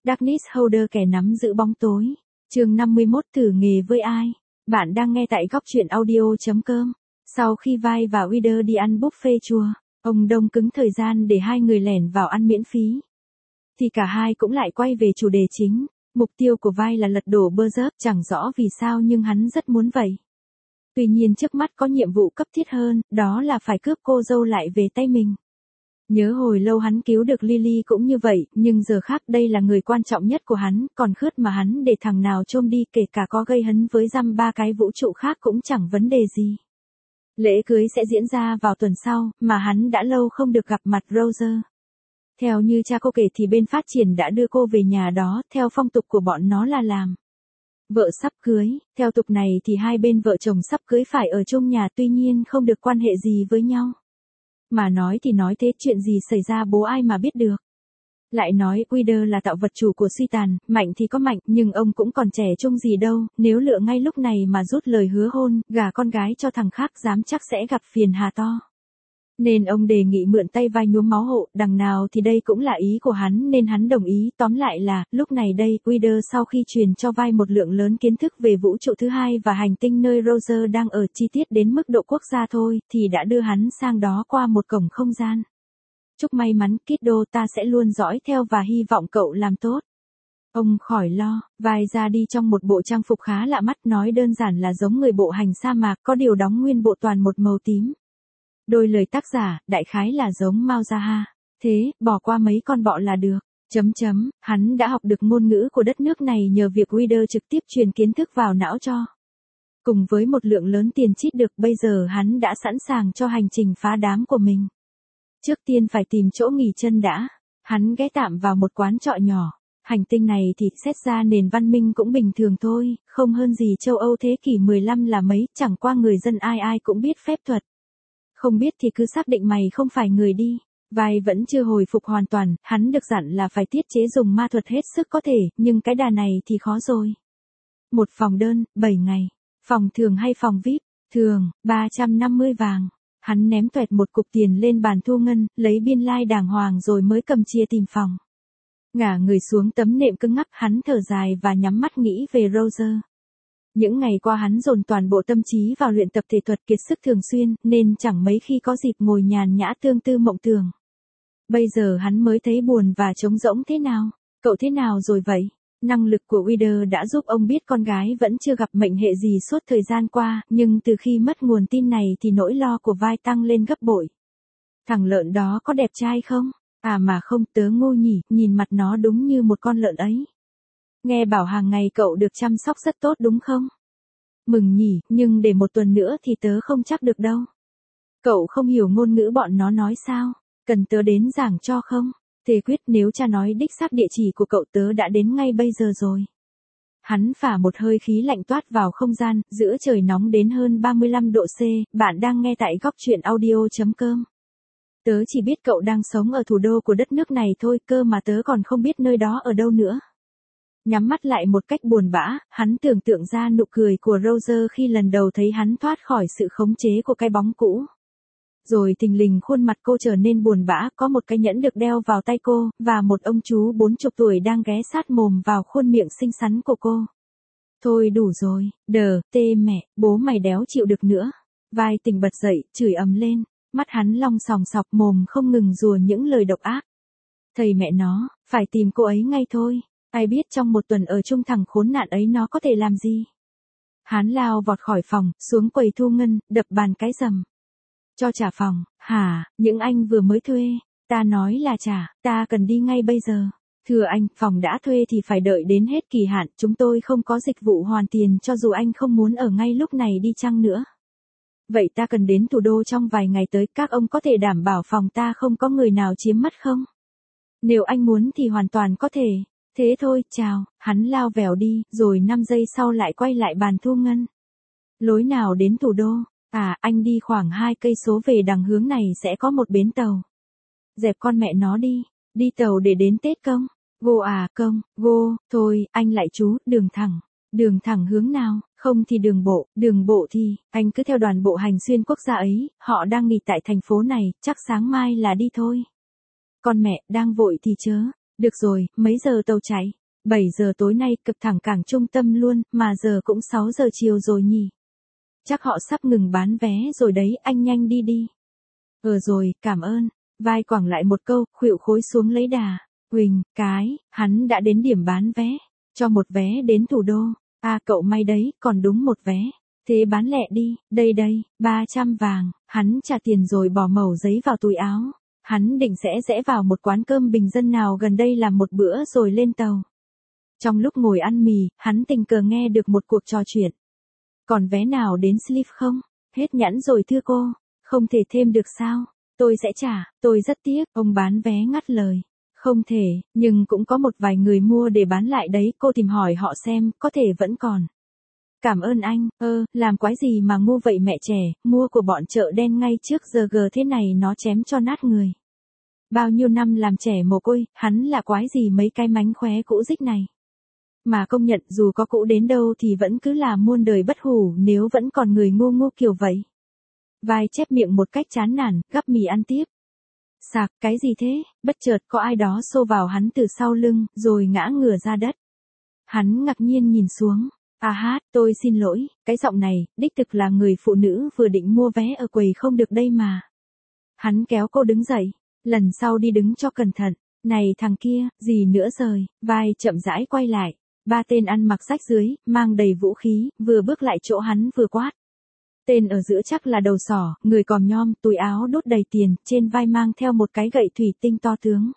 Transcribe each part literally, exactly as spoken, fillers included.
Darkness Holder, kẻ nắm giữ bóng tối. Chương năm mươi mốt, thử nghề với ai? Bạn đang nghe tại góc truyện audio chấm com. Sau khi Vi và Wither đi ăn buffet chua, ông đông cứng thời gian để hai người lẻn vào ăn miễn phí. Thì cả hai cũng lại quay về chủ đề chính. Mục tiêu của Vi là lật đổ Berserk, chẳng rõ vì sao nhưng hắn rất muốn vậy. Tuy nhiên trước mắt có nhiệm vụ cấp thiết hơn, đó là phải cướp cô dâu lại về tay mình. Nhớ hồi lâu hắn cứu được Lily cũng như vậy, nhưng giờ khác đây là người quan trọng nhất của hắn, còn khướt mà hắn để thằng nào trôm đi, kể cả có gây hấn với dăm ba cái vũ trụ khác cũng chẳng vấn đề gì. Lễ cưới sẽ diễn ra vào tuần sau, mà hắn đã lâu không được gặp mặt Roger. Theo như cha cô kể thì bên phát triển đã đưa cô về nhà đó, theo phong tục của bọn nó là làm vợ sắp cưới. Theo tục này thì hai bên vợ chồng sắp cưới phải ở chung nhà, tuy nhiên không được quan hệ gì với nhau. Mà nói thì nói thế, chuyện gì xảy ra bố ai mà biết được. Lại nói Wither là tạo vật chủ của suy tàn, mạnh thì có mạnh, nhưng ông cũng còn trẻ trung gì đâu, nếu lựa ngay lúc này mà rút lời hứa hôn, gả con gái cho thằng khác dám chắc sẽ gặp phiền hà to. Nên ông đề nghị mượn tay vai nhuốm máu hộ, đằng nào thì đây cũng là ý của hắn nên hắn đồng ý. Tóm lại là, lúc này đây, Wither sau khi truyền cho vai một lượng lớn kiến thức về vũ trụ thứ hai và hành tinh nơi Roger đang ở, chi tiết đến mức độ quốc gia thôi, thì đã đưa hắn sang đó qua một cổng không gian. Chúc may mắn, Kiddo, ta sẽ luôn dõi theo và hy vọng cậu làm tốt. Ông khỏi lo. Vai ra đi trong một bộ trang phục khá lạ mắt, nói đơn giản là giống người bộ hành sa mạc, có điều đóng nguyên bộ toàn một màu tím. Đôi lời tác giả, đại khái là giống Mao Zaha. Thế, bỏ qua mấy con bọ là được. Chấm chấm, hắn đã học được ngôn ngữ của đất nước này nhờ việc Wither trực tiếp truyền kiến thức vào não cho. Cùng với một lượng lớn tiền chít được, bây giờ hắn đã sẵn sàng cho hành trình phá đám của mình. Trước tiên phải tìm chỗ nghỉ chân đã. Hắn ghé tạm vào một quán trọ nhỏ. Hành tinh này thì xét ra nền văn minh cũng bình thường thôi, không hơn gì châu Âu thế kỷ mười lăm là mấy, chẳng qua người dân ai ai cũng biết phép thuật. Không biết thì cứ xác định mày không phải người đi. Vai vẫn chưa hồi phục hoàn toàn, hắn được dặn là phải tiết chế dùng ma thuật hết sức có thể, nhưng cái đà này thì khó rồi. Một phòng đơn, bảy ngày. Phòng thường hay phòng vi ai pi? Thường, ba trăm năm mươi vàng. Hắn ném toẹt một cục tiền lên bàn thu ngân, lấy biên lai like đàng hoàng rồi mới cầm chia tìm phòng. Ngả người xuống tấm nệm cứng ngắc, hắn thở dài và nhắm mắt nghĩ về Roger. Những ngày qua hắn dồn toàn bộ tâm trí vào luyện tập thể thuật, kiệt sức thường xuyên, nên chẳng mấy khi có dịp ngồi nhàn nhã tương tư mộng tưởng. Bây giờ hắn mới thấy buồn và trống rỗng thế nào. Cậu thế nào rồi vậy? Năng lực của Wither đã giúp ông biết con gái vẫn chưa gặp mệnh hệ gì suốt thời gian qua, nhưng từ khi mất nguồn tin này thì nỗi lo của vai tăng lên gấp bội. Thằng lợn đó có đẹp trai không? À mà không, tớ ngu nhỉ, nhìn mặt nó đúng như một con lợn ấy. Nghe bảo hàng ngày cậu được chăm sóc rất tốt đúng không? Mừng nhỉ, nhưng để một tuần nữa thì tớ không chắc được đâu. Cậu không hiểu ngôn ngữ bọn nó nói sao? Cần tớ đến giảng cho không? Thề quyết, nếu cha nói đích xác địa chỉ của cậu tớ đã đến ngay bây giờ rồi. Hắn phả một hơi khí lạnh toát vào không gian, giữa trời nóng đến hơn ba mươi lăm độ C, bạn đang nghe tại góc truyện audio chấm com. Tớ chỉ biết cậu đang sống ở thủ đô của đất nước này thôi, cơ mà tớ còn không biết nơi đó ở đâu nữa. Nhắm mắt lại một cách buồn bã, hắn tưởng tượng ra nụ cười của Roger khi lần đầu thấy hắn thoát khỏi sự khống chế của cái bóng cũ. Rồi thình lình khuôn mặt cô trở nên buồn bã, có một cái nhẫn được đeo vào tay cô, và một ông chú bốn chục tuổi đang ghé sát mồm vào khuôn miệng xinh xắn của cô. Thôi đủ rồi, đờ, tê mẹ, bố mày đéo chịu được nữa. Vai tỉnh bật dậy, chửi ầm lên, mắt hắn long sòng sọc, mồm không ngừng rùa những lời độc ác. Thầy mẹ nó, phải tìm cô ấy ngay thôi. Ai biết trong một tuần ở chung thằng khốn nạn ấy nó có thể làm gì. Hắn lao vọt khỏi phòng, xuống quầy thu ngân, đập bàn cái rầm. Cho trả phòng, hả, những anh vừa mới thuê. Ta nói là trả, ta cần đi ngay bây giờ. Thưa anh, phòng đã thuê thì phải đợi đến hết kỳ hạn, chúng tôi không có dịch vụ hoàn tiền cho dù anh không muốn ở ngay lúc này đi chăng nữa. Vậy ta cần đến thủ đô trong vài ngày tới, các ông có thể đảm bảo phòng ta không có người nào chiếm mất không? Nếu anh muốn thì hoàn toàn có thể. Thế thôi, chào, hắn lao vèo đi, rồi năm giây sau lại quay lại bàn thu ngân. Lối nào đến thủ đô? À, anh đi khoảng hai cây số về đằng hướng này sẽ có một bến tàu. Dẹp con mẹ nó đi, đi tàu để đến Tết công. Go à, công, go, thôi, anh lại chú, đường thẳng. Đường thẳng hướng nào, không thì đường bộ, đường bộ thì, anh cứ theo đoàn bộ hành xuyên quốc gia ấy, họ đang nghỉ tại thành phố này, chắc sáng mai là đi thôi. Con mẹ, đang vội thì chớ. Được rồi, mấy giờ tàu chạy? bảy giờ tối nay cập thẳng cảng trung tâm luôn, mà giờ cũng sáu giờ chiều rồi nhỉ. Chắc họ sắp ngừng bán vé rồi đấy, anh nhanh đi đi. Ờ rồi, cảm ơn. Vai quẳng lại một câu, khuỵu khối xuống lấy đà. Huỳnh, cái, hắn đã đến điểm bán vé. Cho một vé đến thủ đô. À cậu may đấy, còn đúng một vé. Thế bán lẹ đi, đây đây, ba trăm vàng. Hắn trả tiền rồi bỏ mẩu giấy vào túi áo. Hắn định sẽ rẽ vào một quán cơm bình dân nào gần đây làm một bữa rồi lên tàu. Trong lúc ngồi ăn mì, hắn tình cờ nghe được một cuộc trò chuyện. Còn vé nào đến Sleep không? Hết nhãn rồi thưa cô. Không thể thêm được sao? Tôi sẽ trả, tôi rất tiếc. Ông bán vé ngắt lời. Không thể, nhưng cũng có một vài người mua để bán lại đấy. Cô tìm hỏi họ xem, có thể vẫn còn. Cảm ơn anh. Ơ, làm quái gì mà ngu vậy mẹ trẻ, mua của bọn chợ đen ngay trước giờ gờ thế này nó chém cho nát người. Bao nhiêu năm làm trẻ mồ côi, hắn là quái gì mấy cái mánh khóe cũ dích này. Mà công nhận dù có cũ đến đâu thì vẫn cứ là muôn đời bất hủ nếu vẫn còn người ngu ngu kiểu vậy. Vai chép miệng một cách chán nản, gắp mì ăn tiếp. Sạc, cái gì thế? Bất chợt có ai đó xô vào hắn từ sau lưng, rồi ngã ngửa ra đất. Hắn ngạc nhiên nhìn xuống. À hát, tôi xin lỗi, cái giọng này, đích thực là người phụ nữ vừa định mua vé ở quầy không được đây mà. Hắn kéo cô đứng dậy, lần sau đi đứng cho cẩn thận. Này thằng kia, gì nữa rồi? Vai chậm rãi quay lại. Ba tên ăn mặc rách dưới, mang đầy vũ khí, vừa bước lại chỗ hắn vừa quát. Tên ở giữa chắc là đầu sỏ, người còm nhom, túi áo đốt đầy tiền, trên vai mang theo một cái gậy thủy tinh to tướng.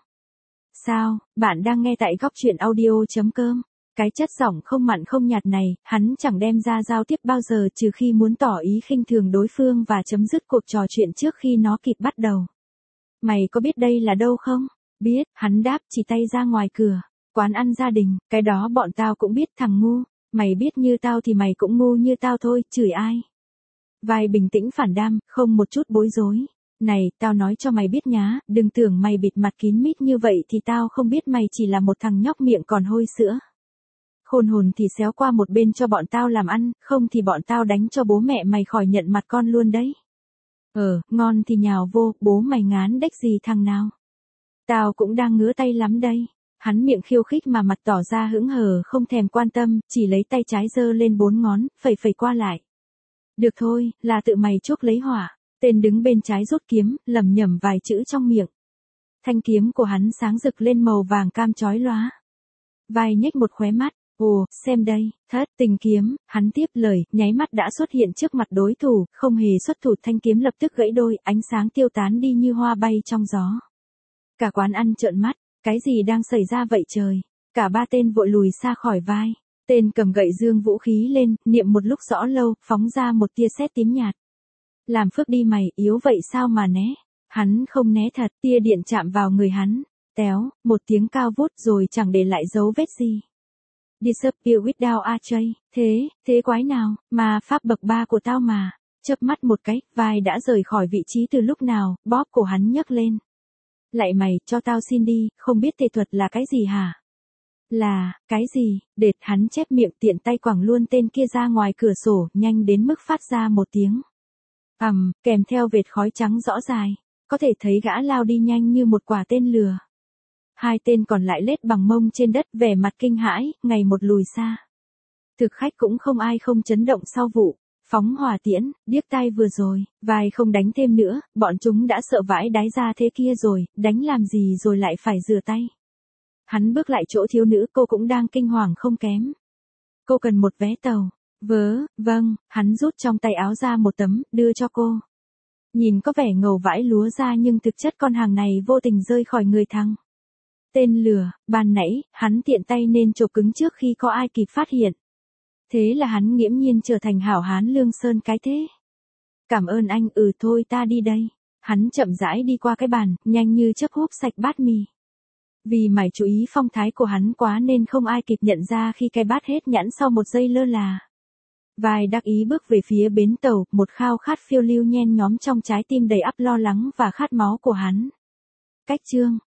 Sao, bạn đang nghe tại góc truyện audio chấm com. Cái chất giọng không mặn không nhạt này, hắn chẳng đem ra giao tiếp bao giờ trừ khi muốn tỏ ý khinh thường đối phương và chấm dứt cuộc trò chuyện trước khi nó kịp bắt đầu. Mày có biết đây là đâu không? Biết, hắn đáp chỉ tay ra ngoài cửa. Quán ăn gia đình, cái đó bọn tao cũng biết thằng ngu. Mày biết như tao thì mày cũng ngu như tao thôi, chửi ai? Vai bình tĩnh phản đam, không một chút bối rối. Này, tao nói cho mày biết nhá, đừng tưởng mày bịt mặt kín mít như vậy thì tao không biết mày chỉ là một thằng nhóc miệng còn hôi sữa. Khôn hồn thì xéo qua một bên cho bọn tao làm ăn, không thì bọn tao đánh cho bố mẹ mày khỏi nhận mặt con luôn đấy. Ờ, ngon thì nhào vô, bố mày ngán đếch gì thằng nào. Tao cũng đang ngứa tay lắm đây. Hắn miệng khiêu khích mà mặt tỏ ra hững hờ không thèm quan tâm, chỉ lấy tay trái giơ lên bốn ngón, phẩy phẩy qua lại. Được thôi, là tự mày chuốc lấy hỏa. Tên đứng bên trái rút kiếm, lẩm nhẩm vài chữ trong miệng. Thanh kiếm của hắn sáng rực lên màu vàng cam chói lóa. Vai nhếch một khóe mắt. Ồ, xem đây, thất tình kiếm, hắn tiếp lời, nháy mắt đã xuất hiện trước mặt đối thủ, không hề xuất thủ, thanh kiếm lập tức gãy đôi, ánh sáng tiêu tán đi như hoa bay trong gió. Cả quán ăn trợn mắt, cái gì đang xảy ra vậy trời? Cả ba tên vội lùi xa khỏi vai. Tên cầm gậy dương vũ khí lên, niệm một lúc rõ lâu, phóng ra một tia sét tím nhạt. Làm phước đi mày, yếu vậy sao mà né? Hắn không né thật, tia điện chạm vào người hắn. Téo, một tiếng cao vút rồi chẳng để lại dấu vết gì. Disappear without a trace. Thế, thế quái nào, mà pháp bậc ba của tao mà. Chớp mắt một cái, vai đã rời khỏi vị trí từ lúc nào, bóp cổ hắn nhấc lên. Lại mày, cho tao xin đi, không biết thể thuật là cái gì hả? Là, cái gì? Đệt, hắn chép miệng tiện tay quẳng luôn tên kia ra ngoài cửa sổ, nhanh đến mức phát ra một tiếng. Ầm, um, kèm theo vệt khói trắng rõ dài. Có thể thấy gã lao đi nhanh như một quả tên lừa. Hai tên còn lại lết bằng mông trên đất vẻ mặt kinh hãi, ngày một lùi xa. Thực khách cũng không ai không chấn động sau vụ. Phóng hỏa tiễn, điếc tai vừa rồi, vai không đánh thêm nữa, bọn chúng đã sợ vãi đái ra thế kia rồi, đánh làm gì rồi lại phải rửa tay. Hắn bước lại chỗ thiếu nữ, cô cũng đang kinh hoàng không kém. Cô cần một vé tàu. Vớ, vâng, hắn rút trong tay áo ra một tấm, đưa cho cô. Nhìn có vẻ ngầu vãi lúa ra nhưng thực chất con hàng này vô tình rơi khỏi người thằng. Tên lừa, ban nãy, hắn tiện tay nên chộp cứng trước khi có ai kịp phát hiện. Thế là hắn nghiễm nhiên trở thành hảo hán lương sơn cái thế. Cảm ơn anh, ừ thôi ta đi đây. Hắn chậm rãi đi qua cái bàn, nhanh như chớp húp sạch bát mì. Vì mải chú ý phong thái của hắn quá nên không ai kịp nhận ra khi cái bát hết nhãn sau một giây lơ là. Vai đắc ý bước về phía bến tàu, một khao khát phiêu lưu nhen nhóm trong trái tim đầy ắp lo lắng và khát máu của hắn. Cách chương